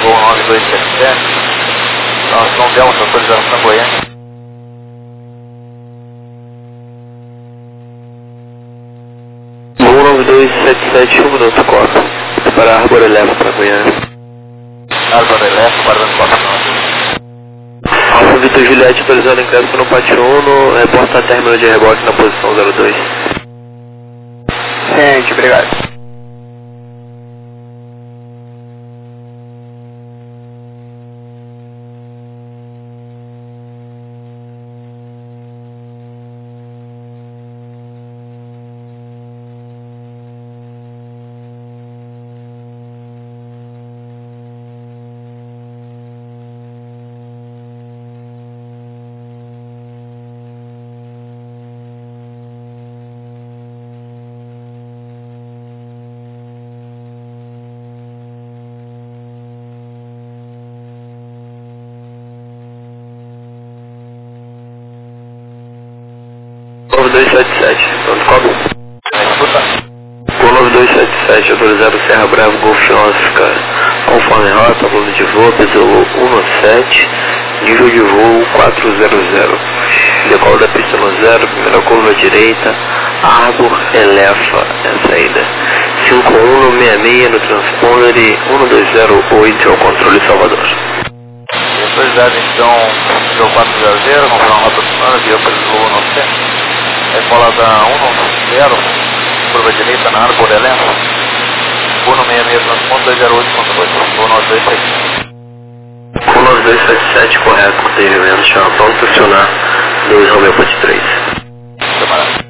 voo 9277. Nós não demos autorização Goiânia. 9277, 1 minuto, Copa. Para Arbor Eleva para Goiânia. Arbor Eleva, guardando Copa 9. Alfa Vitor Juliette, atualizando ingresso no pátio 1, reporta a término de reboque na posição 02. Gente, obrigado. Com 9277, pronto, Copa. Com 9277, autorizado Serra Bravo, Golf Oscar, conforme rota, volume de voo, peso 17, nível de voo 400. Decola da pista no 0, primeira curva à direita, Arbor Eleva, é a saída. 5166 no transponder 1208 ao controle Salvador. Autorizado então, voo 400, confirmar rota do plano, via para o voo no centro. Decola da 190, curva direita na Arbor Eleva. Voo no 66 transponder 208 controle, voo 9277. Com 9277, correto, atendimento, chama pronto, estacionar 2 Romeo Ponte 3. Camarada.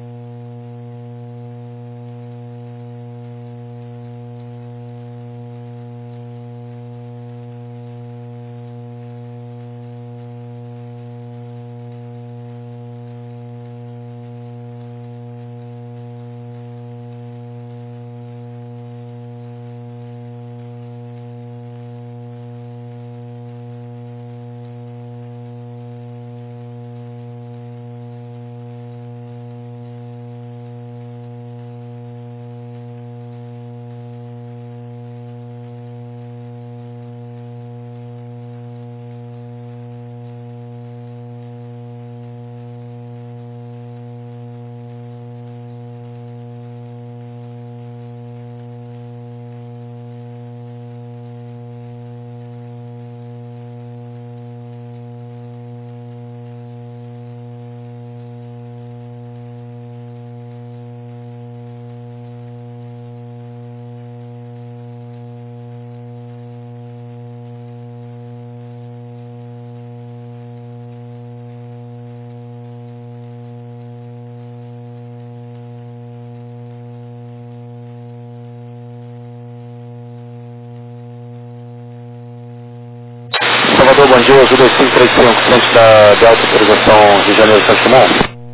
Salvador, bom dia, Azul 2535, frente da Delta, autorização Rio de Janeiro, São Simão.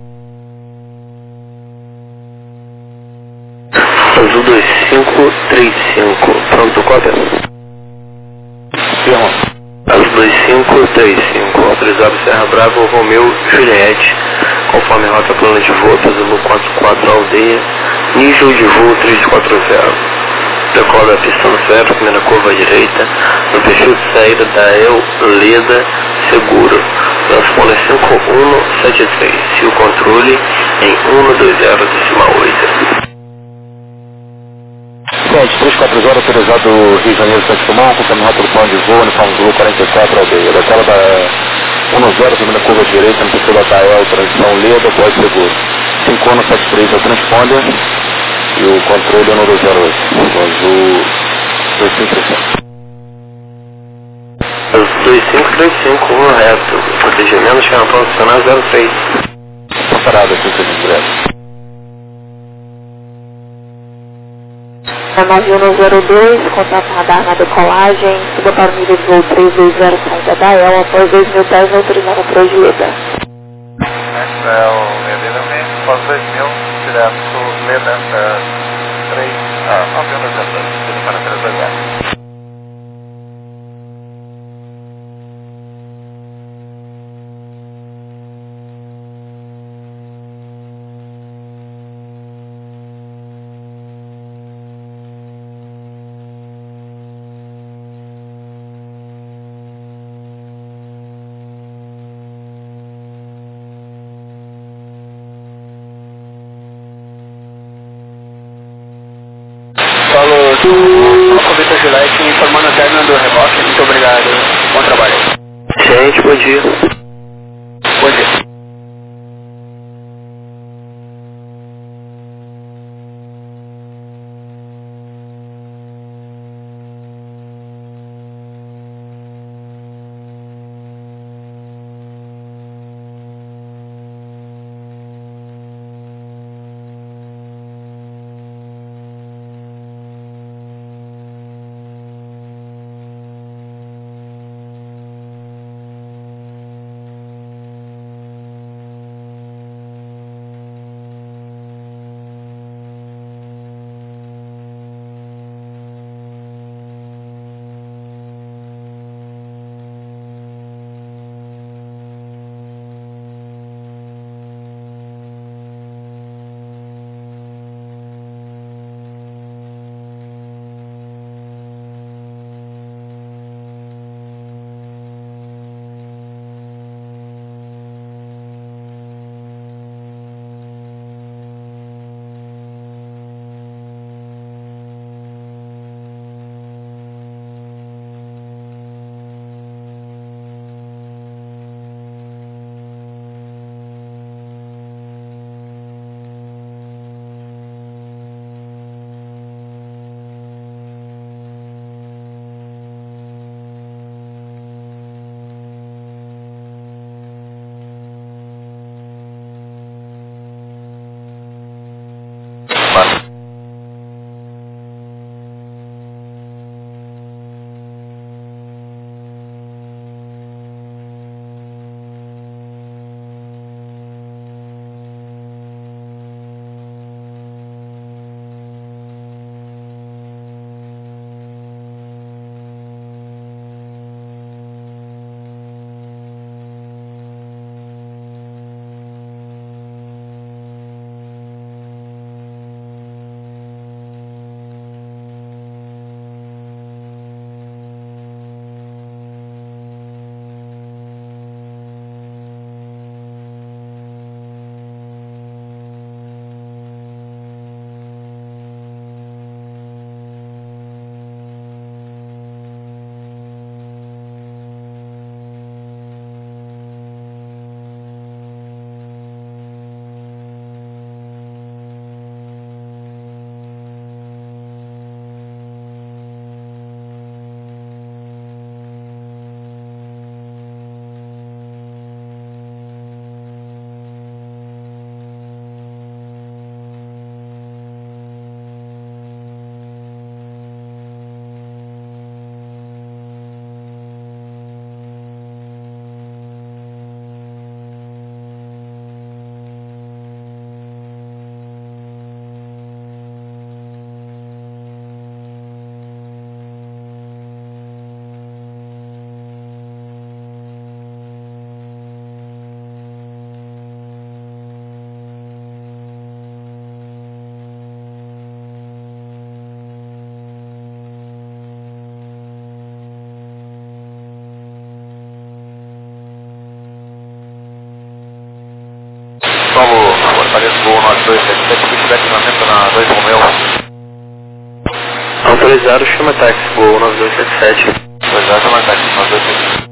Azul 2535, pronto, cópia? Firma. Azul 2535, autorizado Serra Bravo, Romeu Juliette, conforme rota plano de voo, peso 44 aldeia, nível de voo 340. Decola a pista no 0, primeira curva à direita, no perfil de saída da El Leda Seguro. Transponder 5173, se o controle em 120,8. Gente, 340, autorizado Rio de Janeiro, São Simão, conforme rota do plano de voo, uniforme Blue 44 aldeia. Decola da 10, primeira curva à direita, no perfil da El, transição Leda, pós seguro. 5173 é o transponder. E o controle é no 208, Azul 2535. Azul 2535, correto. Protegimento, chama profissional 03. Está parado aqui, serviço direto. A 9102, contato radar na decolagem, suba para o nível de voo 320, saída da EL, após 2000 pés, autorizando para o Julieta. É o medida após 2000, direto Leda 3, 9102, para 320. informando a término do reboque. Muito obrigado. Bom trabalho. Gente, bom dia. Bom dia. Solo Fortaleza Gol 9277, feedback acionamento na 2 Romeu. Autorizado, chama táxi, Gol 9277. Autorizado, chama táxi, 9277.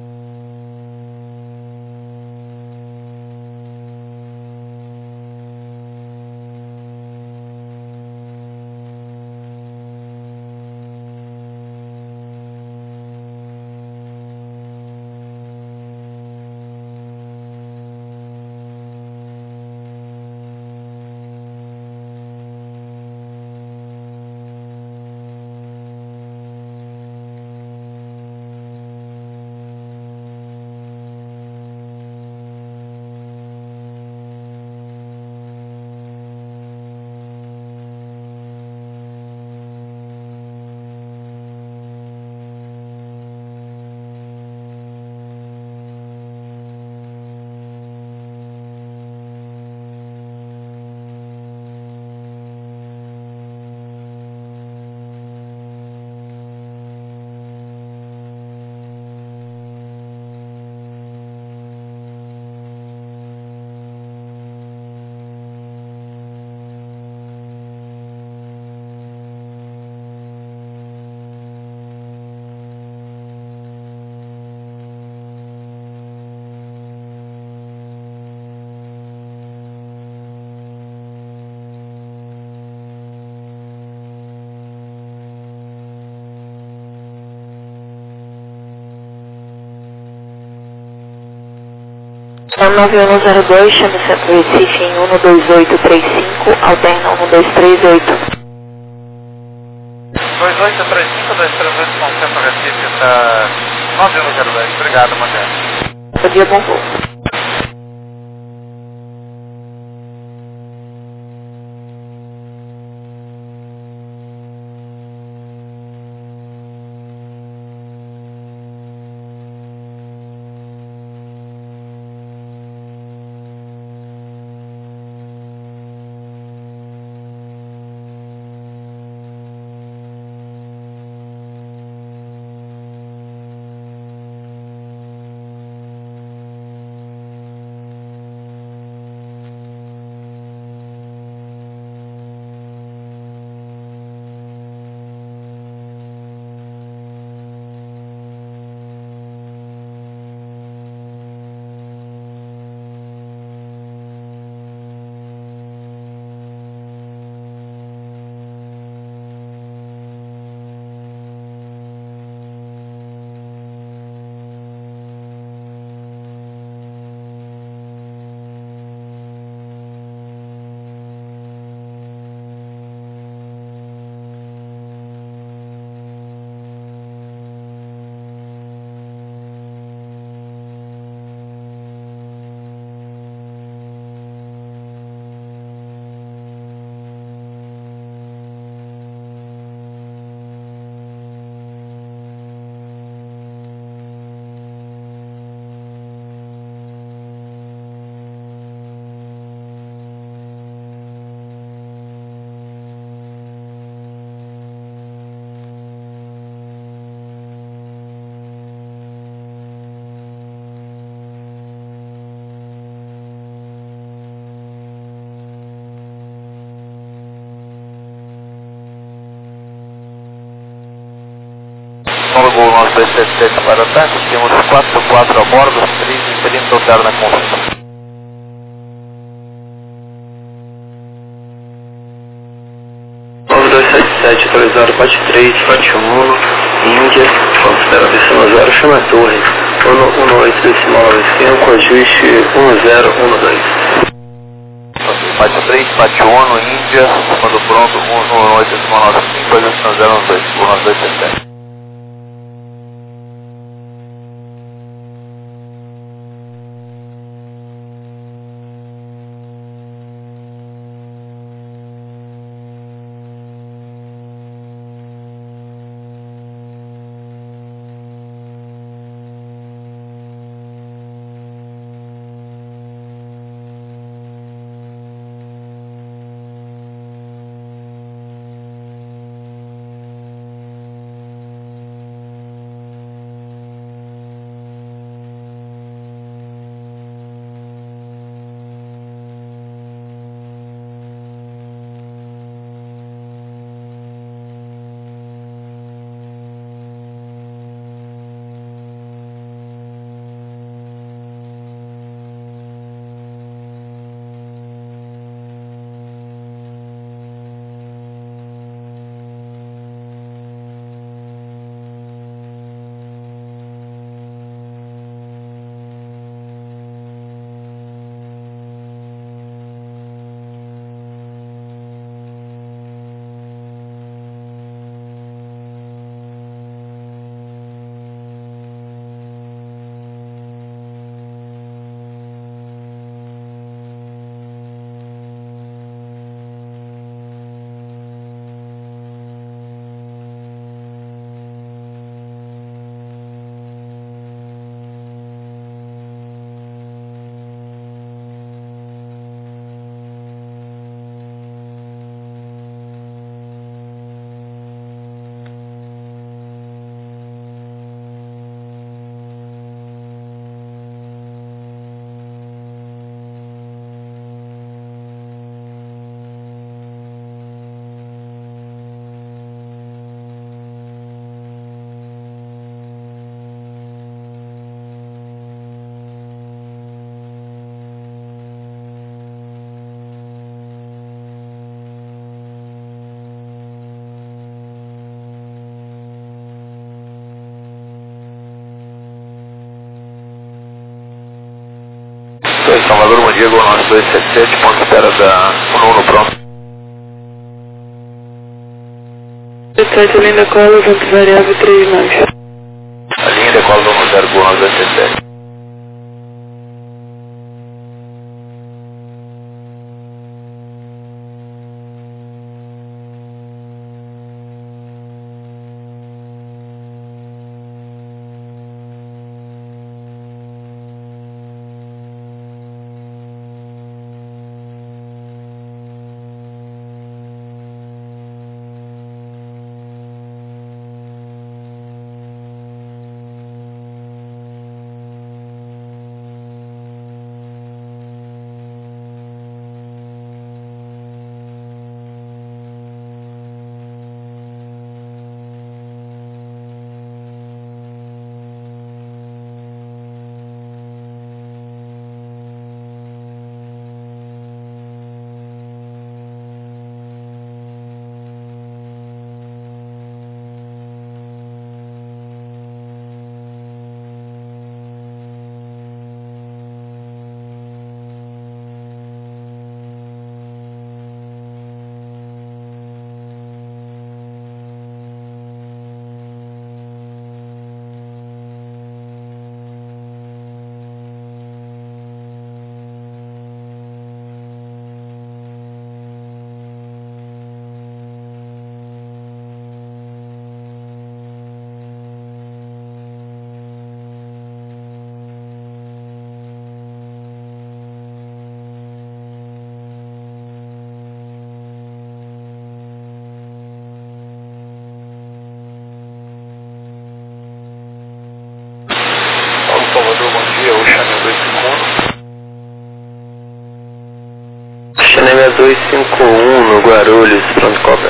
É 9102, chame Centro Recife em 12835, alterna 1238. 2835, 238 com Centro Recife, está 9102. Obrigado, Mangueira. Bom dia, bom voo. No Gol 9277 para ataque, temos 44 a bordo, 3 impedindo tocar na conta. Autorizado 4341, Índia, vamos esperar decimal 0, chama a torre, 1895, ajuste 1012. 4341, Índia, quando pronto, 11895, ajuste 012, 1277. Salvador, bom dia, Gol 277, ponto de espera da 1 pronto. 77, linha de cola, vento variável 39. A linha de cola do 10, Gol 277. Salvador, bom dia, o Chanel 251. Chanel 251 no Guarulhos, pronto, cobra.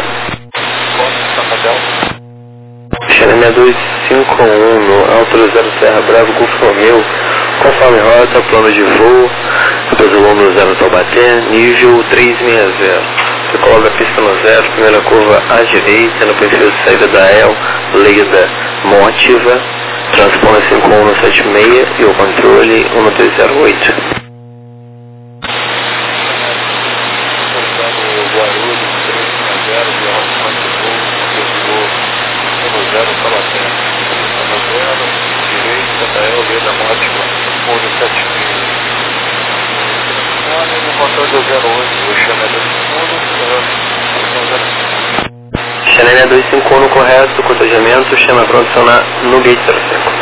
Chanel 251 no Alto 0 Serra Bravo, Golfo Romeu, conforme rota, plano de voo, depois o número 0 Taubaté, nível 360. Você coloca a pista no 0, primeira curva à direita, no perfil de saída da EL, Leda Motiva, transponder 5176 e o controle 1208. Chanel 251 correto, cotejamento, chama para adicionar no gate 05.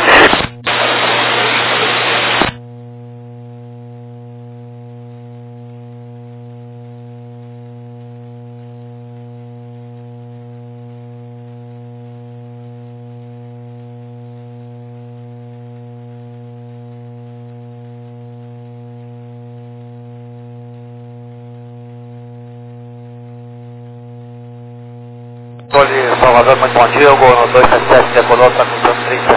Salvador, muito bom dia, o Gol 277 decolou, está com 30.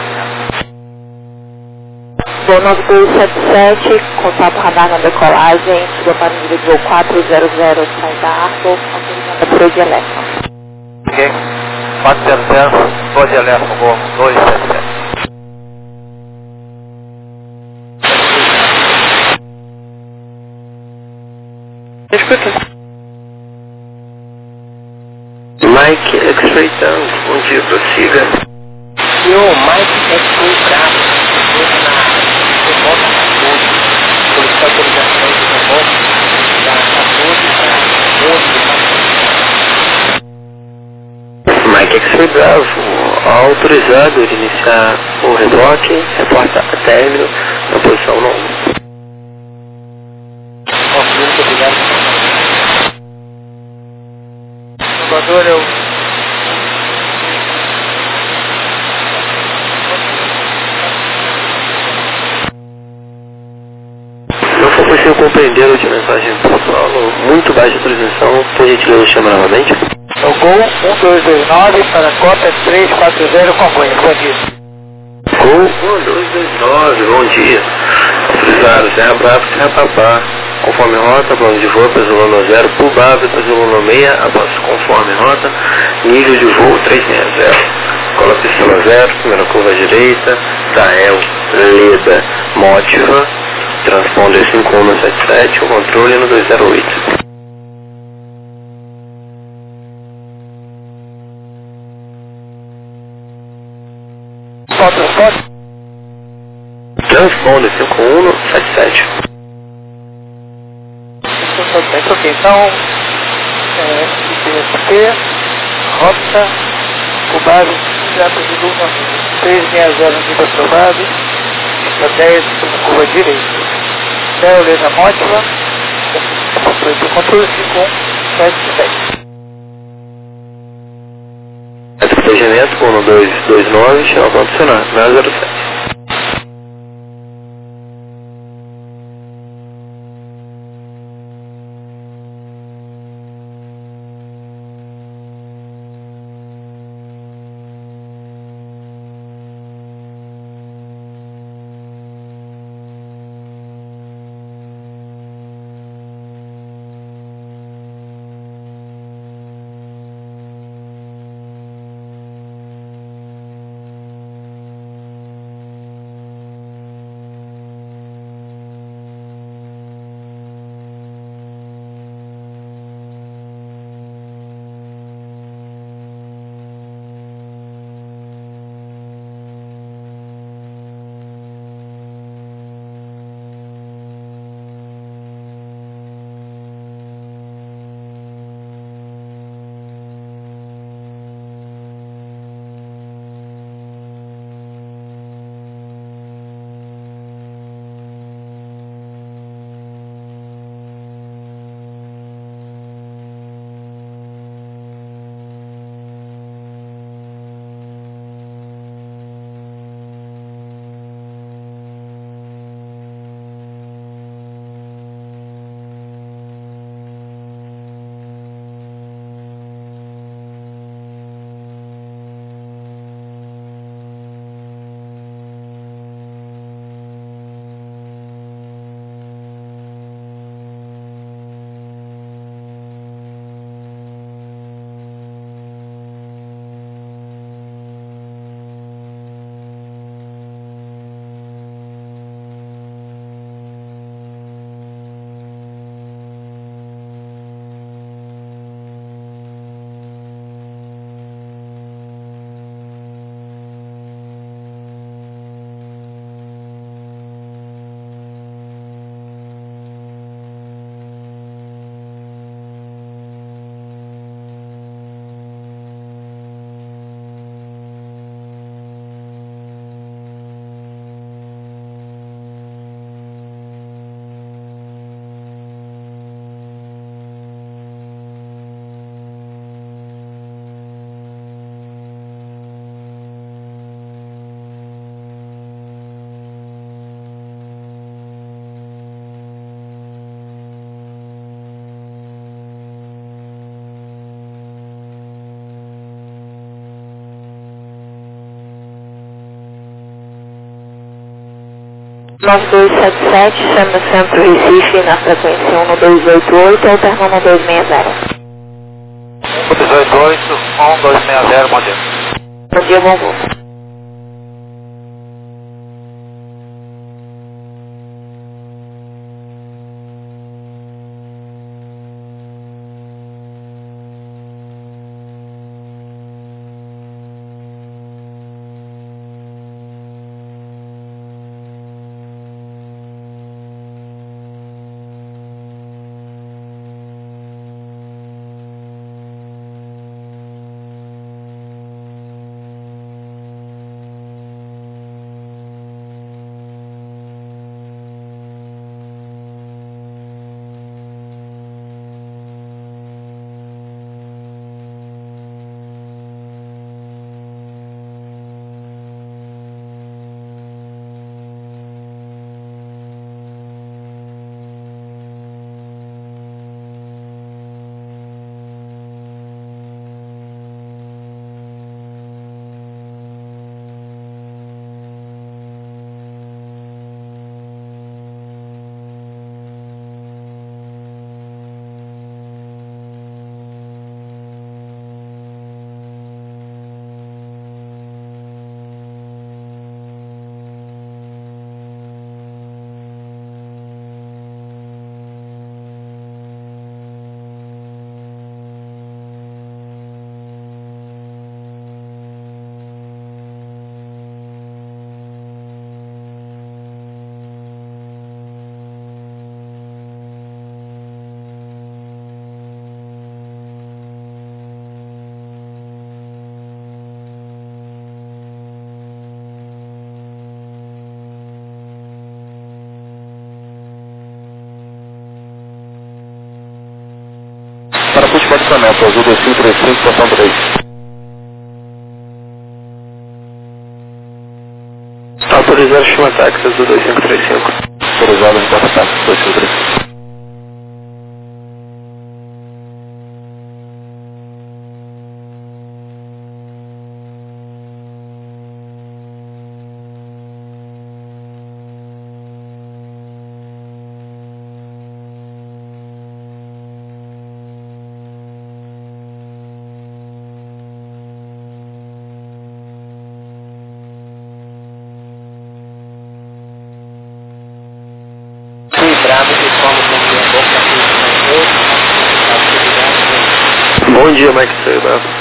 Gol 277, contato radar na decolagem, chegou para o nível de voo 400, saída Arco, autorizada por Edieleco. Ok, 400, estou de alerta, Gol 277. Escuta. Mike X-Ray Tango, bom dia, prossiga. Senhor, Mike X-Ray Bravo, na revolta 14, solicitar autorização de revolta da 14 para 11 Mike X-Ray Bravo, autorizado de iniciar o reboque, reporta a término na posição 1. Muito obrigado. Salvador, eu... Não for possível compreender a mensagem pessoal, muito baixa transmissão, por gentileza chama novamente. É o Gol 1229 para cota 340 Congonhas, bom dia. Gol 1229, bom dia. Autorizado, Serra Bravo, Serra Papá. Conforme rota, plano de voo, peso 0, pulbável, peso 6, após conforme rota, nível de voo 360. Cola pista 0, primeira curva à direita, Tael, Leda, Motiva, Transponder 5177, o controle no 208. Transponder 5177. Ok, então, IPSP, rota, Cubase, Jato de Luna, 360 nível aprovado, estratégia na curva direita. Lena Mótila, foi do controle 5177. Despejamento 1229, chama condicionado, 907. Nove 277, chama Centro Recife na frequência 1288, alternando 260. 288, 1260, bom dia. Bom dia, bom voo. rebaixamento, Azul 2535, portão 3. Autorizado chama táxi, Azul 2535. Autorizado, reporta táxi, 2535. Bom dia, Mike Sul, Bravo.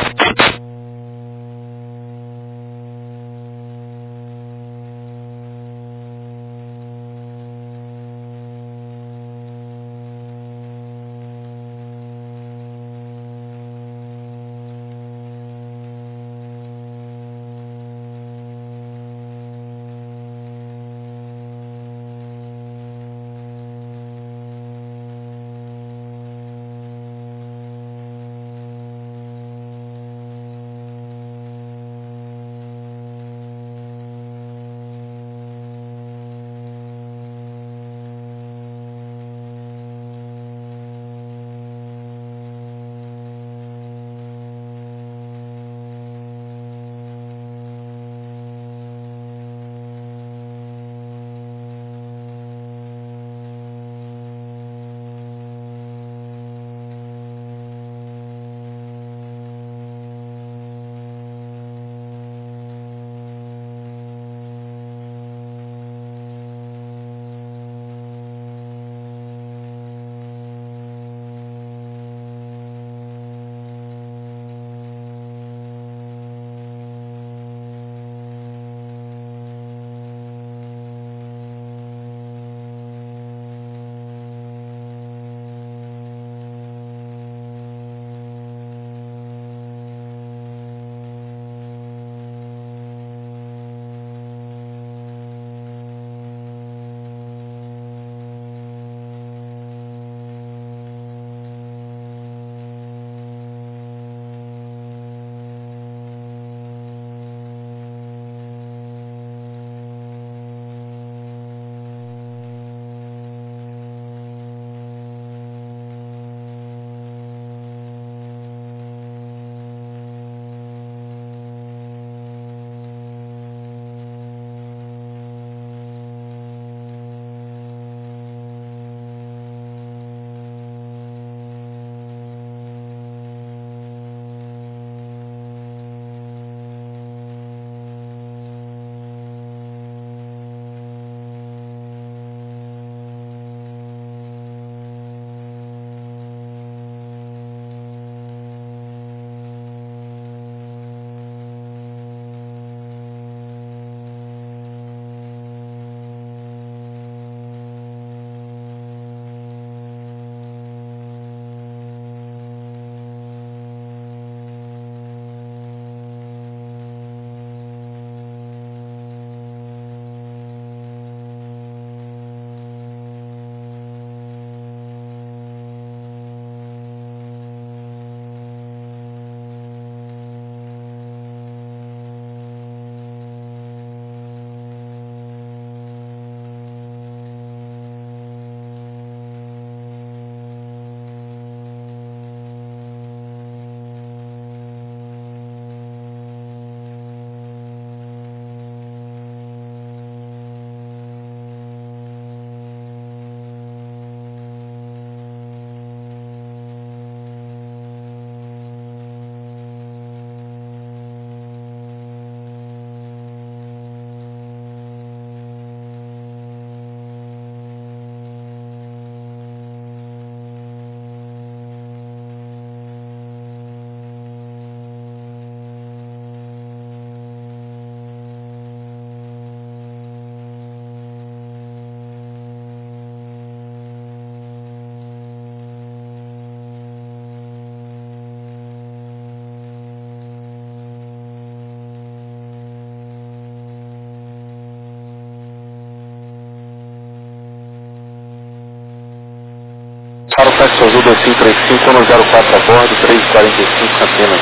táxi azul 2535, 104 a bordo, 345 Campinas.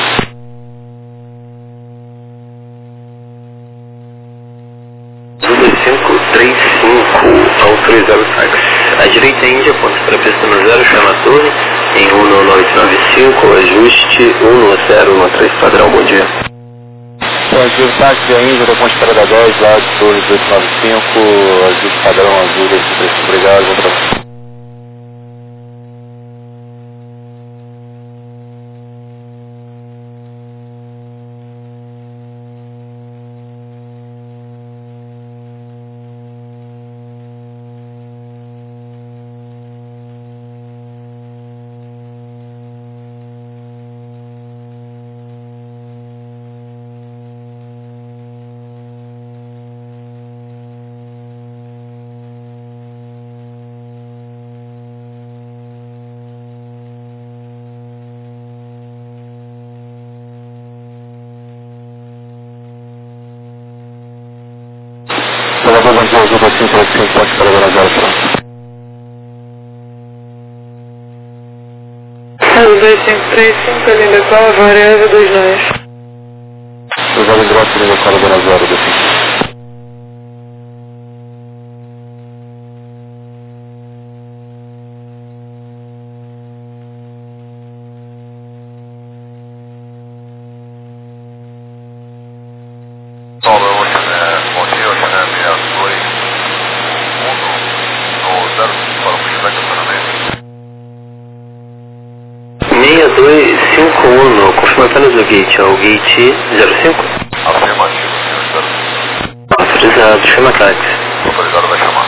Azul 2535, autorizado táxi. À direita Índia, ponto para pista no 0, chama a torre, em 19895, ajuste 11013, padrão, bom dia. Azul táxi a Índia, da ponte Parada 10, lá de torre 1895, ajuste padrão azul 2535, obrigado, bom trabalho. Salvador, bom dia, azul 2535, ponte Parada 0, pronto. Azul 2535, linda qual, variável 29. Cruzado em grosso, linda qual, Dona Zora, 25. Paulo, bom dia, hoje é 62 no 05 para o Rio estacionamento. 6251, confirma apenas o gate, é o gate 05? Afirmativo, senhor 05. Autorizado, chama táxi. Autorizado vai chamar.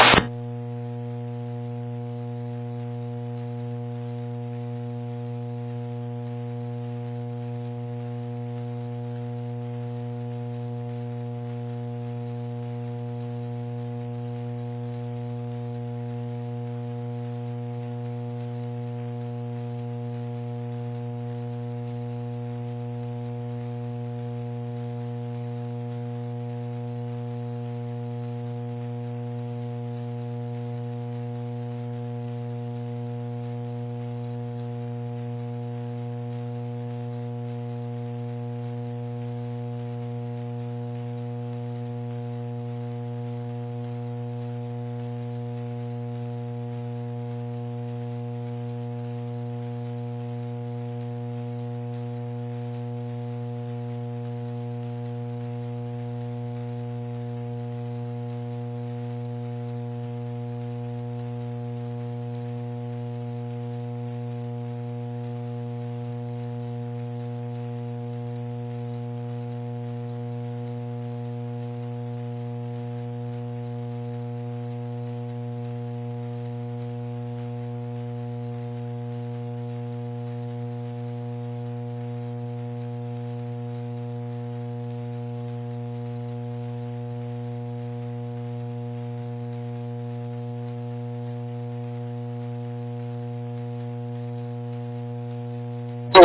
Gol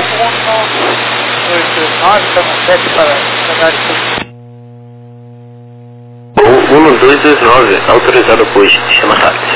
1229, estamos 7 para cenário. Gol 1229, autorizado posto, chama táxi.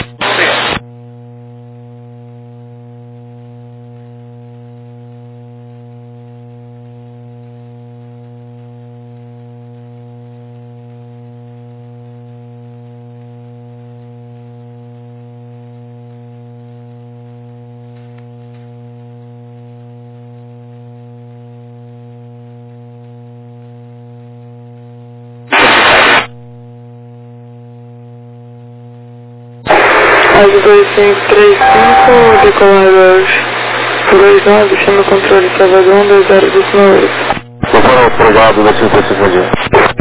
Azul 2535, decolador 29, chama o controle Salvador 12019. Controle aprovado, 2535, bom dia.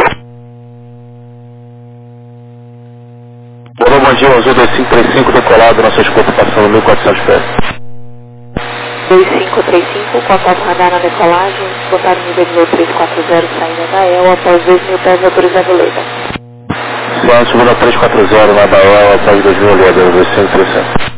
Olá, bom dia, azul 2535, decolado na sua escopo passando 1400 pés. 2535, contato radar na decolagem, botar nível de voo 340, saindo da EL, após 2.000 pés, autorizado Leda. Só segunda 340 na Bael, após 2000 Leda, 2535.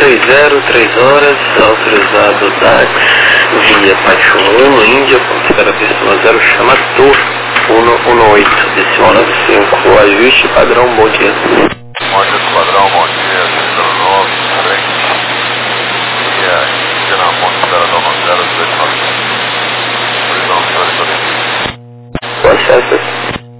130, 3 horas, autorizado DAX, via Paixão Índia, ponto espera zero, chama Tour 118, decimal 95, ajuste padrão, bom dia. Bom dia, padrão, bom dia, 09, frente, via Índia na ponte espera 029, prisão do senhor Itorino. O acesso.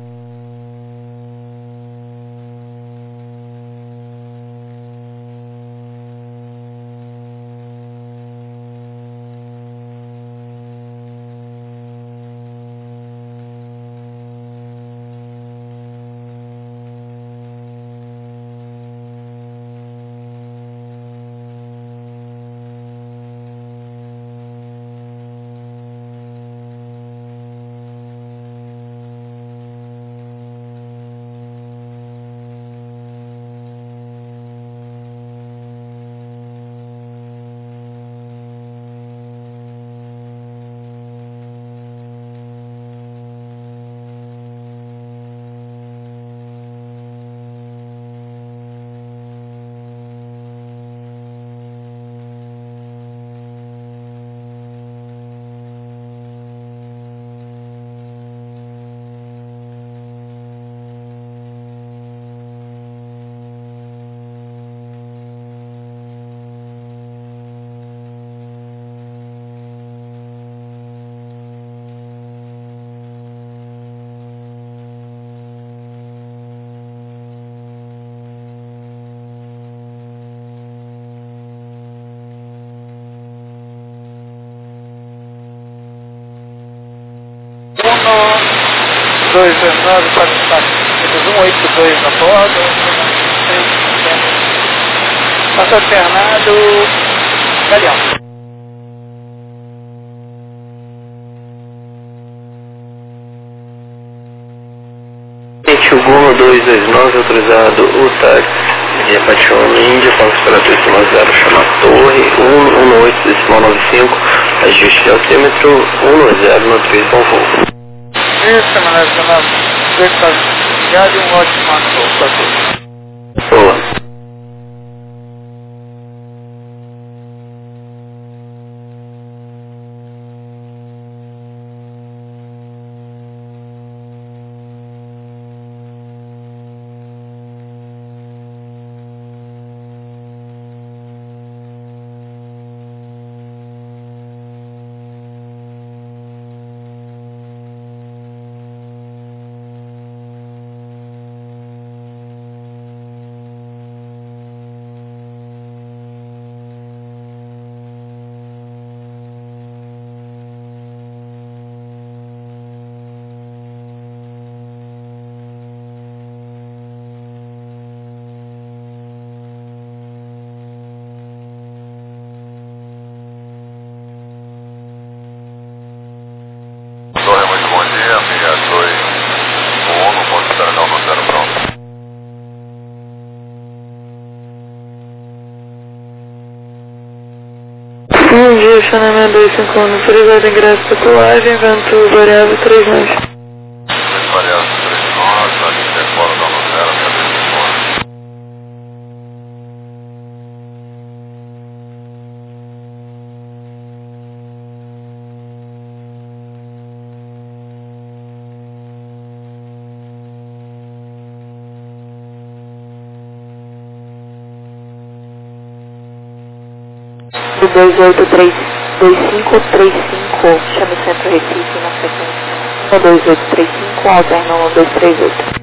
Dois, 9, 4, 4, 182 na borda, passa alternado, Galeão. O Golo 229, autorizado o táxi, via Paixão Índia, ponto espera decimal zero, chama Torre 118, decimal 95, ajuste de altímetro 19093, bom voo. Isso, mano, dois passagens e um ótimo ano para todos. Boa. Torre, muito bom dia, 62, no ponto espera 90, pronto. Bom dia, Xanamé 251, autorizado ingresso da colagem, vento variável 39. Variável 39, aqui decola da 90, cadê esse fora? Do 2832535, chame Centro Recife na sequência. 12835, alterna 1238.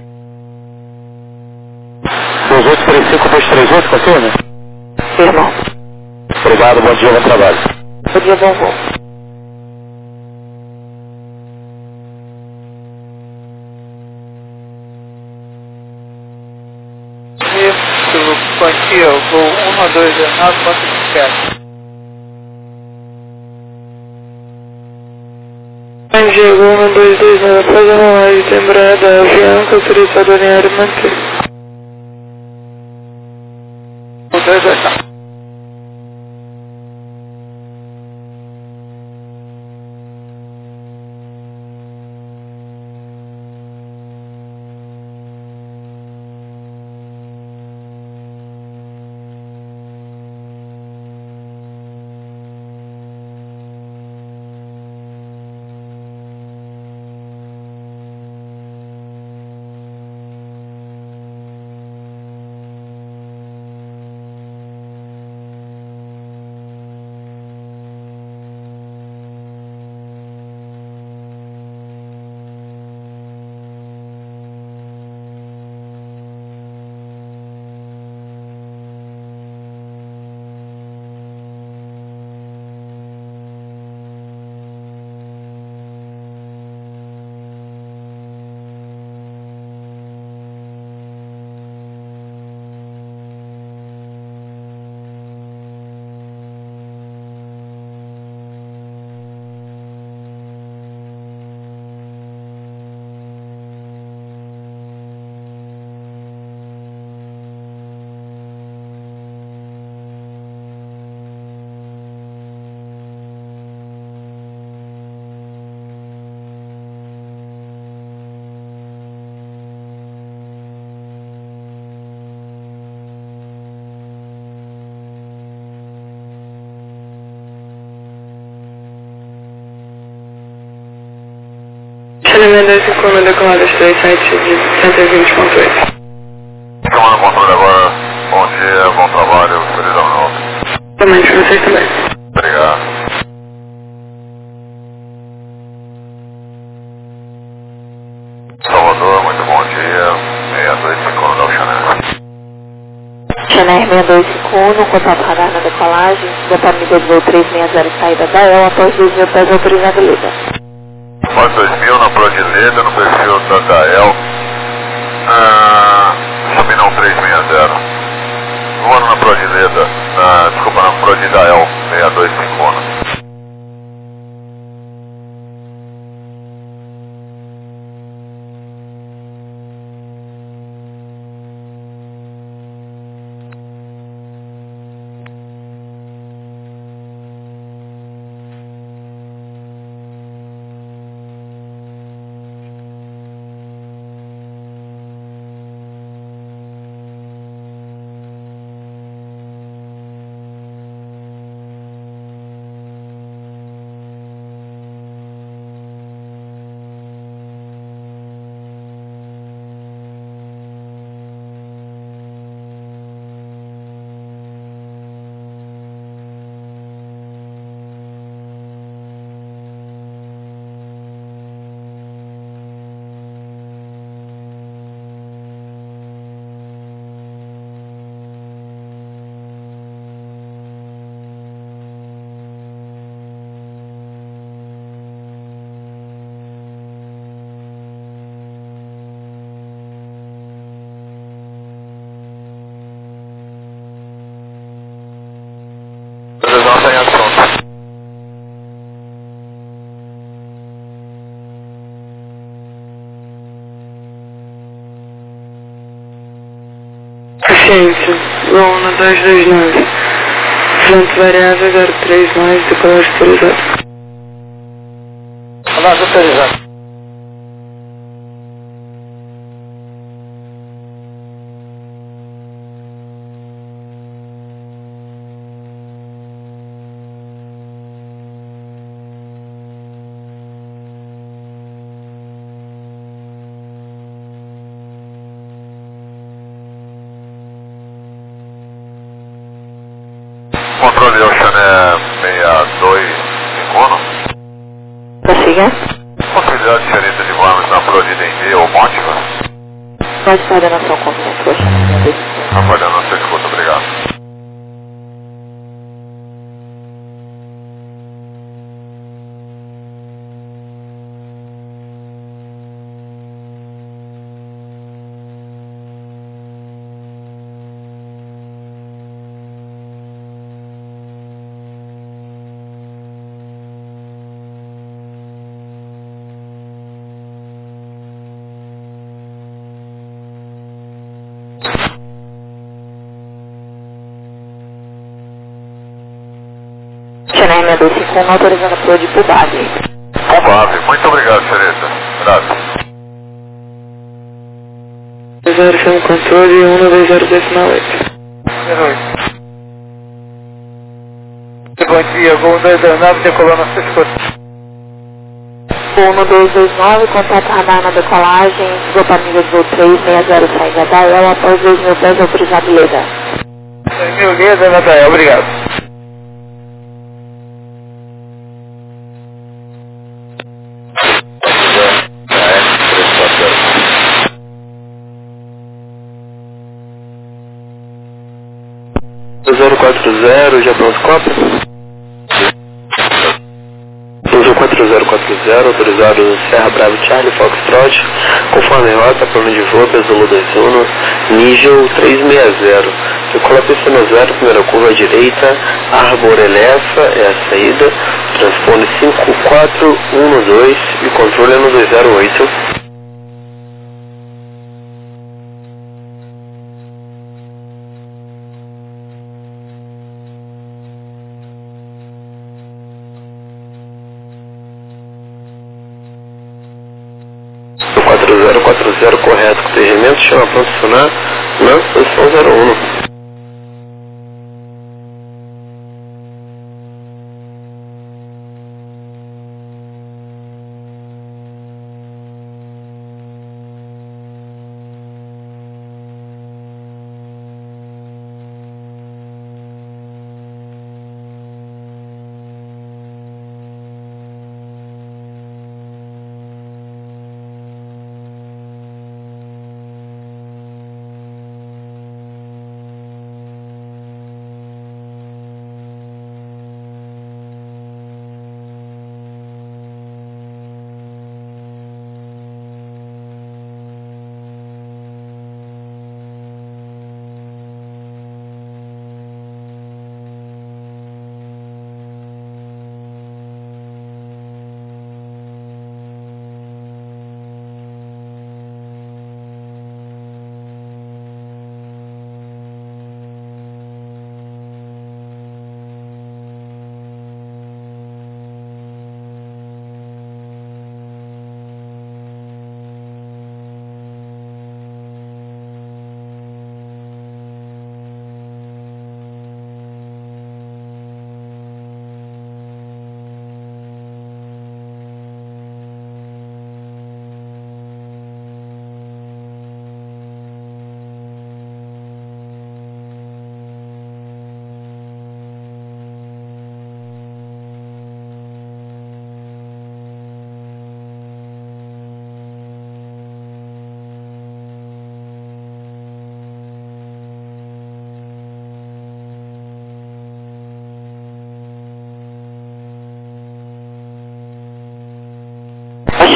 2835238, confirma? Irmão. Obrigado, bom dia, bom trabalho. Bom dia, bom voo. Isso, quantia, voo 1219, bota de espera. Diego 1229, após a rolagem tembrada, avião, autorizado alinhar e manter. 289. China 251, decolada de 27 de 120.8. Tomando controle agora. Bom dia, bom trabalho, feliz ano novo. Também para vocês também. Obrigado. Salvador, muito bom dia. 6251 da Chanel. Chanel 6251, contato radar na decolagem, botar nível de voo 360, saída da EL, após 2.000 pés autorizado líder. Após 2000 na Pro de Leda, no perfil da Dael, Sabinão 360. Voando na Pro de Leda, desculpa, na Pro de Dael 6251. Previsão sem ação. Paciência, Lona 229. Vento variável 039, decolagem autorizada. Olá, autorizado. Controle da Chanel 6251. Prossiga. Possibilidade de gerência de voos na Pro de Dendê ou Mótica? Pode estar dando ação completa, hoje Chanel 6251. Aguardando a sua escuta, obrigado. Chanel 6251, autorizando a Pro de Pubag. Pubave, muito obrigado, Xereta. Graças. 0 chama controle 190 Bom dia, Gol 229, decolando a sua escuta. 1229, contato radar na decolagem, botar nível de voo 360, saída da EL, após 2.000 pés autorizado líder. 2000 Leda, Nadael, obrigado. Da 040, já pronto, cópia? 4040, autorizado Serra Bravo Charlie Foxtrot, conforme rota, plano de voo, Zulu 21, nível 360. Decola PC 0, primeira curva à direita, Arbor Elefa é a saída, transpone 5412 e o controle é no 208. O 4040 correto, com tegimento, chama para funcionar na posição 01.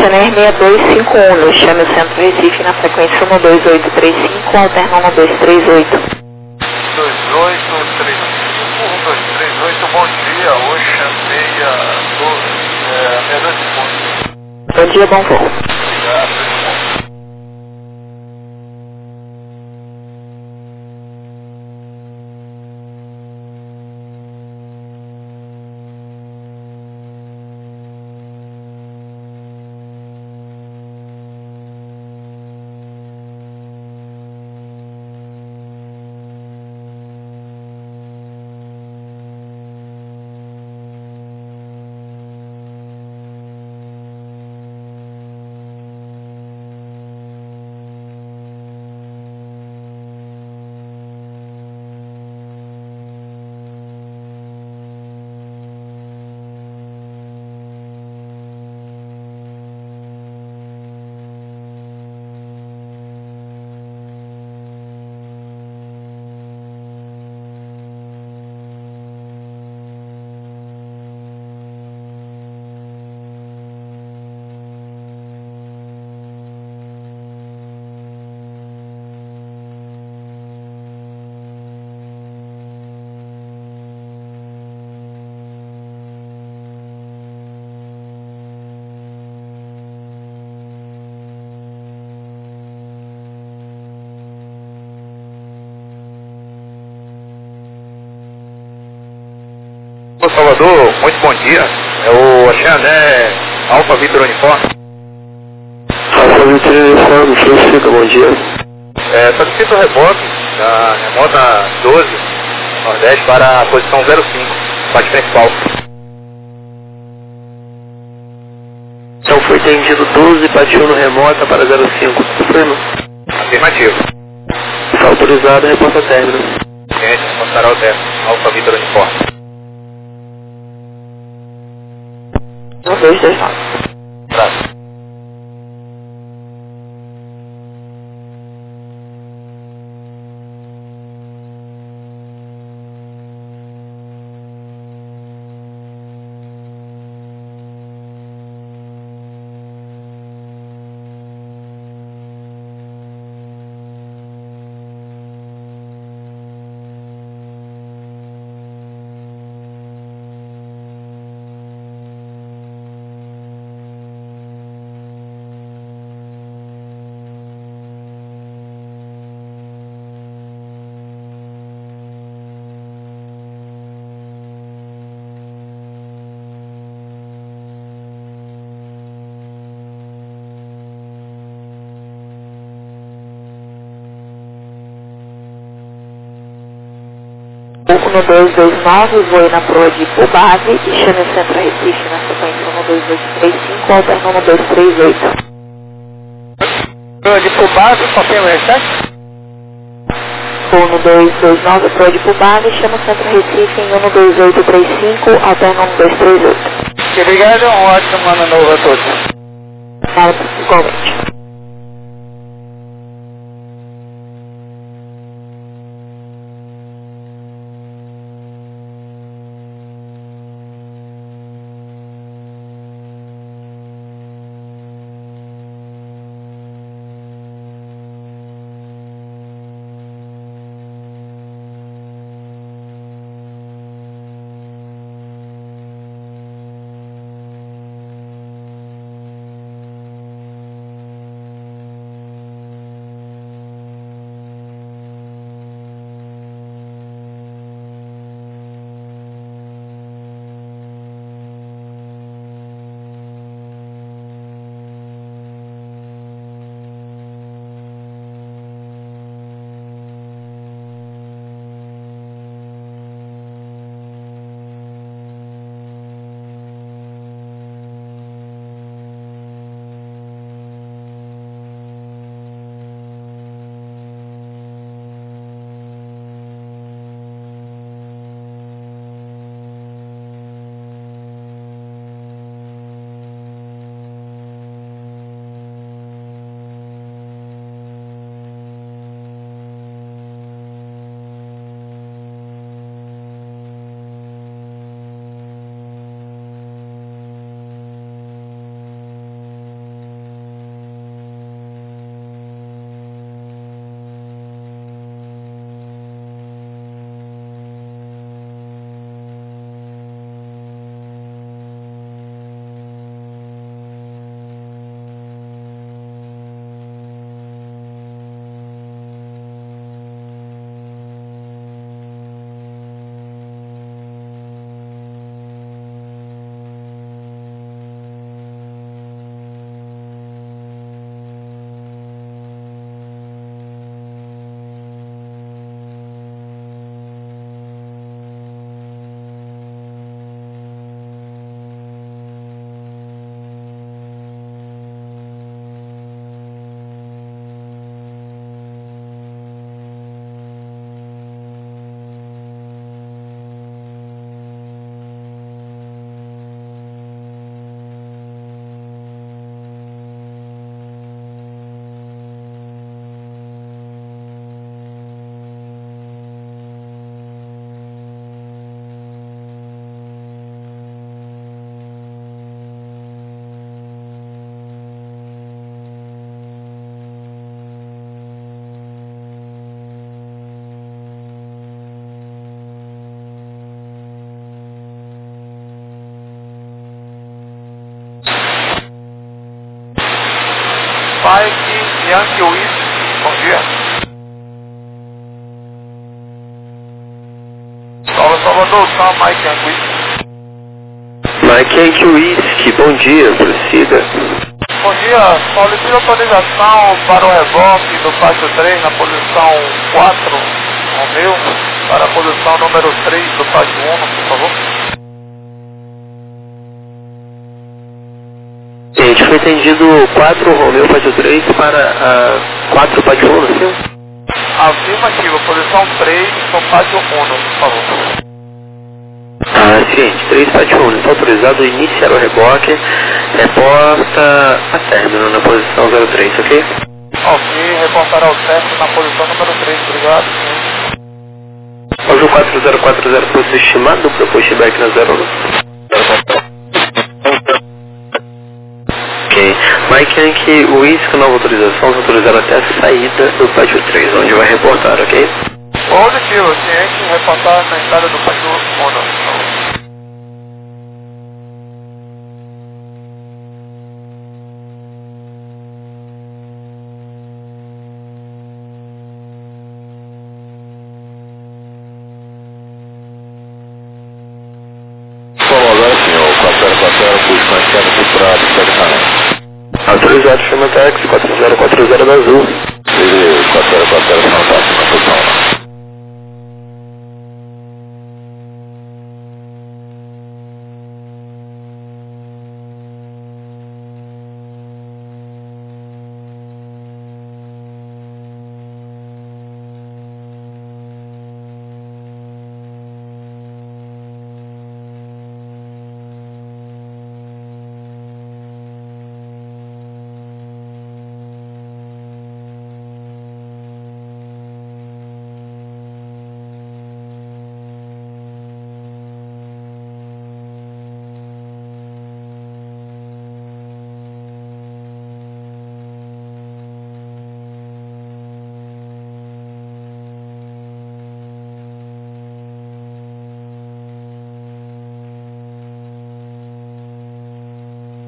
Ryanair 6251, nos chame o Centro Recife na frequência 12835, alterna 1238. 1238, bom dia, Ocean 62, Bom dia, bom voo. obrigado. Salvador, muito bom dia. É o Xané Alfa Vitor Uniforme. Alfa Vitor Uniforme, Francisco, bom dia. Está escrito o reboque da remota 12, Nordeste, para a posição 05, parte principal. Então foi atendido 12, partiu no remota para 05. Confirma? Afirmativo. Está autorizado, reporta término. Gente, reportará o término. Alfa Vitor Uniforme. 1229. Abraço. Buco no 229, voe na proa de Pubave e chame o Centro Recife na sequência 12835, alterna 1238. De Pubave, só tem o reset? Voo no 229, proa de Pubave, chama o Centro Recife em 12835, alterna 1238. Obrigado, um ótimo ano novo a todos. Nada, igualmente. Yankee Whisky, bom dia. Salvador, Sam, Mike Yankee Whisky. Mike Yankee Whisky, bom dia, prossiga. Bom dia, solicito autorização para o reboque do pátio 3 na posição 4, Romeu, para a posição número 3 do pátio 1, por favor. Gente, foi entendido 4 Romeu pátio 3 para a 4 pátio 1, sim? Afirmativa, posição 3 do pátio 1, por favor. Ah, seguinte, 3 pátio 1, está autorizado a iniciar o reboque, reporta a término na posição 03, ok? Ok, reportará o teste na posição número 3, obrigado. Hoje o 4040 foi estimado para o pushback na 01. Ok. Mike Yankee Whisky, nova autorização, se autorizar até a saída do pátio 3, onde vai reportar, ok? Positivo, ciente, reportar na entrada do pátio 1, por favor. Agora sim, o 4040, posição externa para Autorizado, Firmatex 4040 da Azul. ele 4040 não está na posição.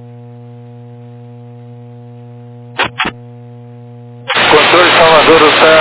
Controle Salvador, o Sam,